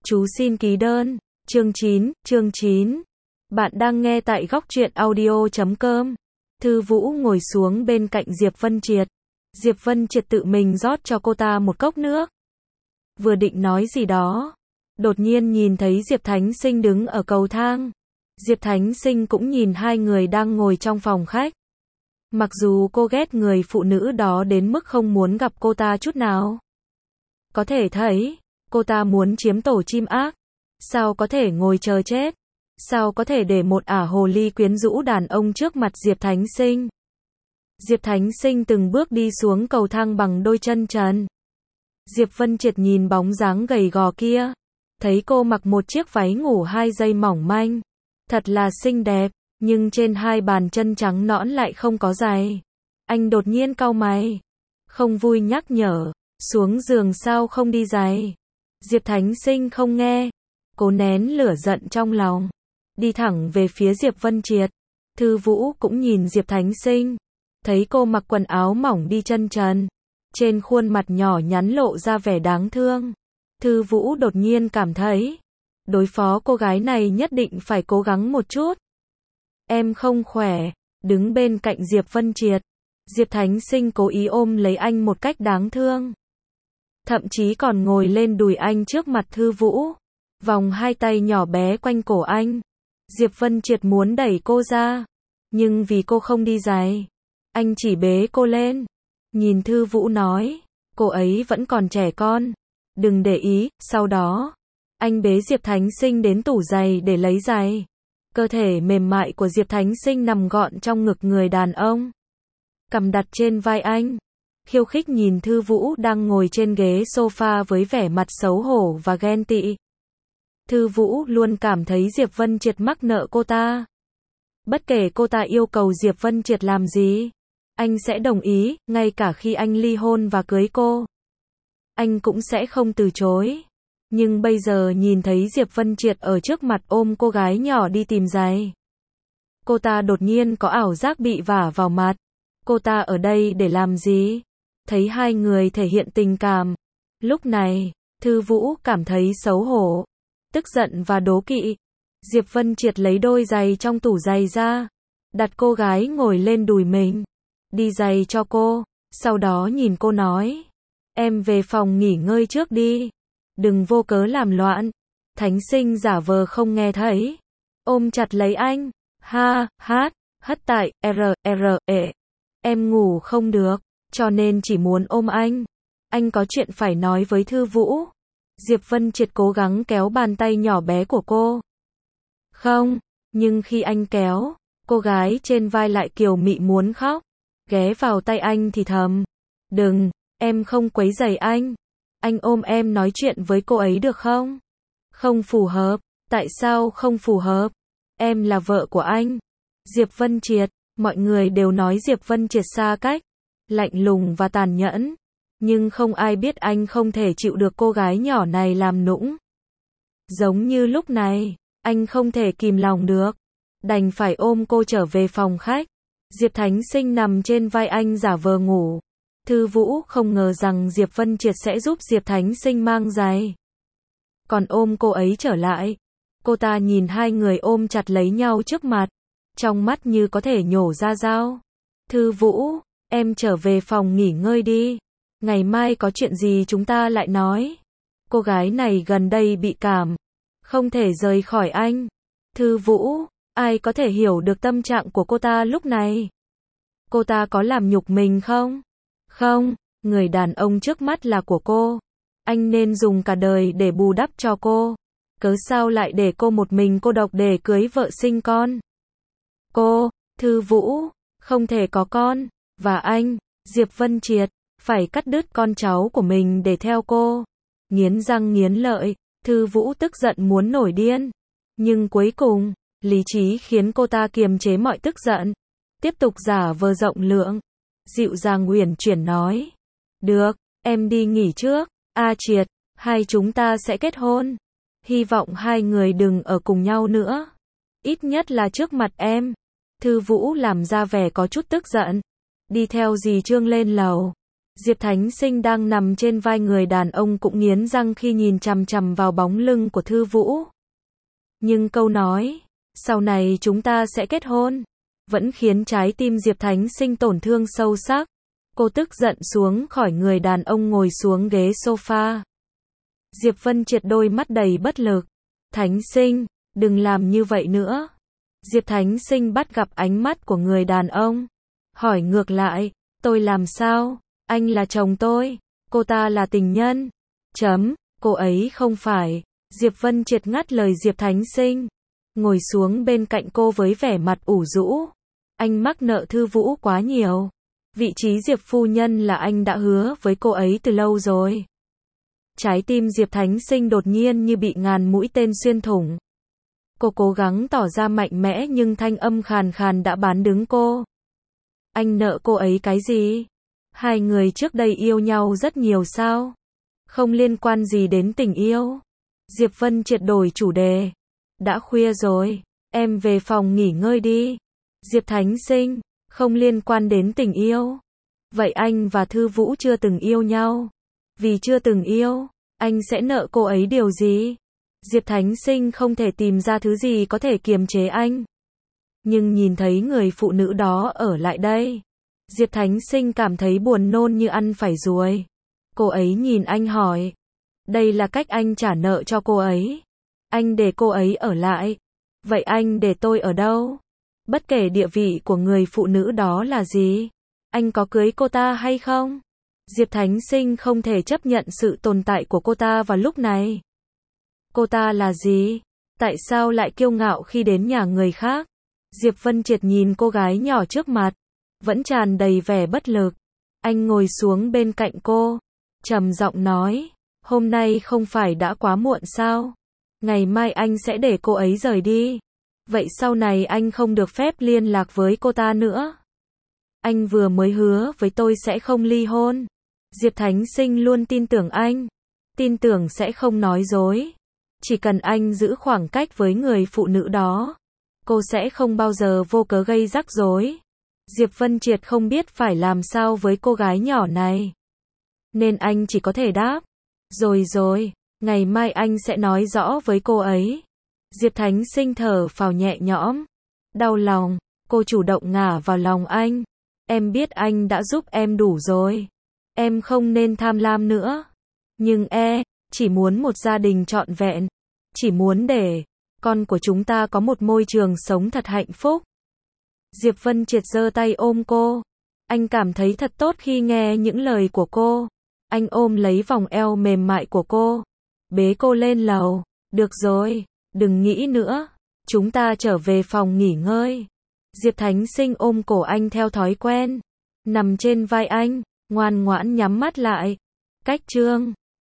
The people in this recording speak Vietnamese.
Chú xin ký đơn. Chương 9. Bạn đang nghe tại góc truyện audio.com. Thư Vũ ngồi xuống bên cạnh Diệp Vân Triệt. Diệp Vân Triệt tự mình rót cho cô ta một cốc nước. Vừa định nói gì đó, đột nhiên nhìn thấy Diệp Thánh Sinh đứng ở cầu thang. Diệp Thánh Sinh cũng nhìn hai người đang ngồi trong phòng khách. Mặc dù cô ghét người phụ nữ đó đến mức không muốn gặp cô ta chút nào. Có thể thấy, cô ta muốn chiếm tổ chim ác. Sao có thể ngồi chờ chết? Sao có thể để một ả hồ ly quyến rũ đàn ông trước mặt Diệp Thánh Sinh? Diệp Thánh Sinh từng bước đi xuống cầu thang bằng đôi chân trần. Diệp Vân Triệt nhìn bóng dáng gầy gò kia. Thấy cô mặc một chiếc váy ngủ 2 dây mỏng manh. Thật là xinh đẹp, nhưng trên hai bàn chân trắng nõn lại không có giày. Anh đột nhiên cau mày. Không vui nhắc nhở, xuống giường sao không đi giày. Diệp Thánh Sinh không nghe. Cố nén lửa giận trong lòng. Đi thẳng về phía Diệp Vân Triệt. Thư Vũ cũng nhìn Diệp Thánh Sinh. Thấy cô mặc quần áo mỏng đi chân trần. Trên khuôn mặt nhỏ nhắn lộ ra vẻ đáng thương. Thư Vũ đột nhiên cảm thấy, đối phó cô gái này nhất định phải cố gắng một chút. Em không khỏe, đứng bên cạnh Diệp Vân Triệt. Diệp Thánh Sinh cố ý ôm lấy anh một cách đáng thương. Thậm chí còn ngồi lên đùi anh trước mặt Thư Vũ. Vòng hai tay nhỏ bé quanh cổ anh. Diệp Vân Triệt muốn đẩy cô ra. Nhưng vì cô không đi giày, anh chỉ bế cô lên. Nhìn Thư Vũ nói, cô ấy vẫn còn trẻ con. Đừng để ý, sau đó, anh bế Diệp Thánh Sinh đến tủ giày để lấy giày. Cơ thể mềm mại của Diệp Thánh Sinh nằm gọn trong ngực người đàn ông. Cằm đặt trên vai anh. Khiêu khích nhìn Thư Vũ đang ngồi trên ghế sofa với vẻ mặt xấu hổ và ghen tị. Thư Vũ luôn cảm thấy Diệp Vân Triệt mắc nợ cô ta. Bất kể cô ta yêu cầu Diệp Vân Triệt làm gì, anh sẽ đồng ý, ngay cả khi anh ly hôn và cưới cô. Anh cũng sẽ không từ chối. Nhưng bây giờ nhìn thấy Diệp Vân Triệt ở trước mặt ôm cô gái nhỏ đi tìm giày. Cô ta đột nhiên có ảo giác bị vả vào mặt. Cô ta ở đây để làm gì? Thấy hai người thể hiện tình cảm. Lúc này, Thư Vũ cảm thấy xấu hổ, tức giận và đố kỵ. Diệp Vân Triệt lấy đôi giày trong tủ giày ra. Đặt cô gái ngồi lên đùi mình. Đi giày cho cô. Sau đó nhìn cô nói. Em về phòng nghỉ ngơi trước đi. Đừng vô cớ làm loạn. Thánh Sinh giả vờ không nghe thấy. Ôm chặt lấy anh. Ha, hát, hất tại, e. Em ngủ không được, cho nên chỉ muốn ôm anh. Anh có chuyện phải nói với Thư Vũ. Diệp Vân Triệt cố gắng kéo bàn tay nhỏ bé của cô. Không, nhưng khi anh kéo, cô gái trên vai lại kiều mị muốn khóc. Ghé vào tay anh thì thầm. Đừng, em không quấy rầy anh. Anh ôm em nói chuyện với cô ấy được không? Không phù hợp. Tại sao không phù hợp? Em là vợ của anh. Diệp Vân Triệt, mọi người đều nói Diệp Vân Triệt xa cách, lạnh lùng và tàn nhẫn. Nhưng không ai biết anh không thể chịu được cô gái nhỏ này làm nũng. Giống như lúc này, anh không thể kìm lòng được. Đành phải ôm cô trở về phòng khách. Diệp Thánh Sinh nằm trên vai anh giả vờ ngủ. Thư Vũ không ngờ rằng Diệp Vân Triệt sẽ giúp Diệp Thánh Sinh mang giày. Còn ôm cô ấy trở lại. Cô ta nhìn hai người ôm chặt lấy nhau trước mặt. Trong mắt như có thể nhổ ra dao. Thư Vũ, em trở về phòng nghỉ ngơi đi. Ngày mai có chuyện gì chúng ta lại nói. Cô gái này gần đây bị cảm. Không thể rời khỏi anh. Thư Vũ, ai có thể hiểu được tâm trạng của cô ta lúc này? Cô ta có làm nhục mình không? Không, người đàn ông trước mắt là của cô. Anh nên dùng cả đời để bù đắp cho cô. Cớ sao lại để cô một mình cô độc để cưới vợ sinh con? Cô, Thư Vũ, không thể có con. Và anh, Diệp Vân Triệt, phải cắt đứt con cháu của mình để theo cô. Nghiến răng nghiến lợi, Thư Vũ tức giận muốn nổi điên. Nhưng cuối cùng, lý trí khiến cô ta kiềm chế mọi tức giận. Tiếp tục giả vờ rộng lượng. Dịu dàng uyển chuyển nói. Được, em đi nghỉ trước. Triệt, hai chúng ta sẽ kết hôn. Hy vọng hai người đừng ở cùng nhau nữa. Ít nhất là trước mặt em. Thư Vũ làm ra vẻ có chút tức giận. Đi theo dì Trương lên lầu. Diệp Thánh Sinh đang nằm trên vai người đàn ông cũng nghiến răng khi nhìn chằm chằm vào bóng lưng của Thư Vũ. Nhưng câu nói, sau này chúng ta sẽ kết hôn, vẫn khiến trái tim Diệp Thánh Sinh tổn thương sâu sắc. Cô tức giận xuống khỏi người đàn ông ngồi xuống ghế sofa. Diệp Vân Triệt đôi mắt đầy bất lực. Thánh Sinh, đừng làm như vậy nữa. Diệp Thánh Sinh bắt gặp ánh mắt của người đàn ông. Hỏi ngược lại, tôi làm sao? Anh là chồng tôi, cô ta là tình nhân. Cô ấy không phải. Diệp Vân Triệt ngắt lời Diệp Thánh Sinh. Ngồi xuống bên cạnh cô với vẻ mặt ủ rũ. Anh mắc nợ Thư Vũ quá nhiều. Vị trí Diệp phu nhân là anh đã hứa với cô ấy từ lâu rồi. Trái tim Diệp Thánh Sinh đột nhiên như bị ngàn mũi tên xuyên thủng. Cô cố gắng tỏ ra mạnh mẽ nhưng thanh âm khàn khàn đã bán đứng cô. Anh nợ cô ấy cái gì? Hai người trước đây yêu nhau rất nhiều sao? Không liên quan gì đến tình yêu. Diệp Vân Triệt đổi chủ đề. Đã khuya rồi, em về phòng nghỉ ngơi đi. Diệp Thánh Sinh, không liên quan đến tình yêu. Vậy anh và Thư Vũ chưa từng yêu nhau. Vì chưa từng yêu, anh sẽ nợ cô ấy điều gì? Diệp Thánh Sinh không thể tìm ra thứ gì có thể kiềm chế anh. Nhưng nhìn thấy người phụ nữ đó ở lại đây, Diệp Thánh Sinh cảm thấy buồn nôn như ăn phải ruồi. Cô ấy nhìn anh hỏi, đây là cách anh trả nợ cho cô ấy. Anh để cô ấy ở lại. Vậy anh để tôi ở đâu? Bất kể địa vị của người phụ nữ đó là gì, anh có cưới cô ta hay không? Diệp Thánh Sinh không thể chấp nhận sự tồn tại của cô ta vào lúc này. Cô ta là gì? Tại sao lại kiêu ngạo khi đến nhà người khác? Diệp Vân Triệt nhìn cô gái nhỏ trước mặt, vẫn tràn đầy vẻ bất lực. Anh ngồi xuống bên cạnh cô, trầm giọng nói, hôm nay không phải đã quá muộn sao? Ngày mai anh sẽ để cô ấy rời đi. Vậy sau này anh không được phép liên lạc với cô ta nữa. Anh vừa mới hứa với tôi sẽ không ly hôn. Diệp Thánh Sinh luôn tin tưởng anh. Tin tưởng sẽ không nói dối. Chỉ cần anh giữ khoảng cách với người phụ nữ đó, cô sẽ không bao giờ vô cớ gây rắc rối. Diệp Vân Triệt không biết phải làm sao với cô gái nhỏ này. Nên anh chỉ có thể đáp. Rồi, ngày mai anh sẽ nói rõ với cô ấy. Diệp Thánh Sinh thở phào nhẹ nhõm. Đau lòng, cô chủ động ngả vào lòng anh. Em biết anh đã giúp em đủ rồi. Em không nên tham lam nữa. Nhưng chỉ muốn một gia đình trọn vẹn. Chỉ muốn để con của chúng ta có một môi trường sống thật hạnh phúc. Diệp Vân Triệt giơ tay ôm cô. Anh cảm thấy thật tốt khi nghe những lời của cô. Anh ôm lấy vòng eo mềm mại của cô. Bế cô lên lầu. Được rồi, đừng nghĩ nữa. Chúng ta trở về phòng nghỉ ngơi. Diệp Thánh Sinh ôm cổ anh theo thói quen. Nằm trên vai anh, ngoan ngoãn nhắm mắt lại. Cách chương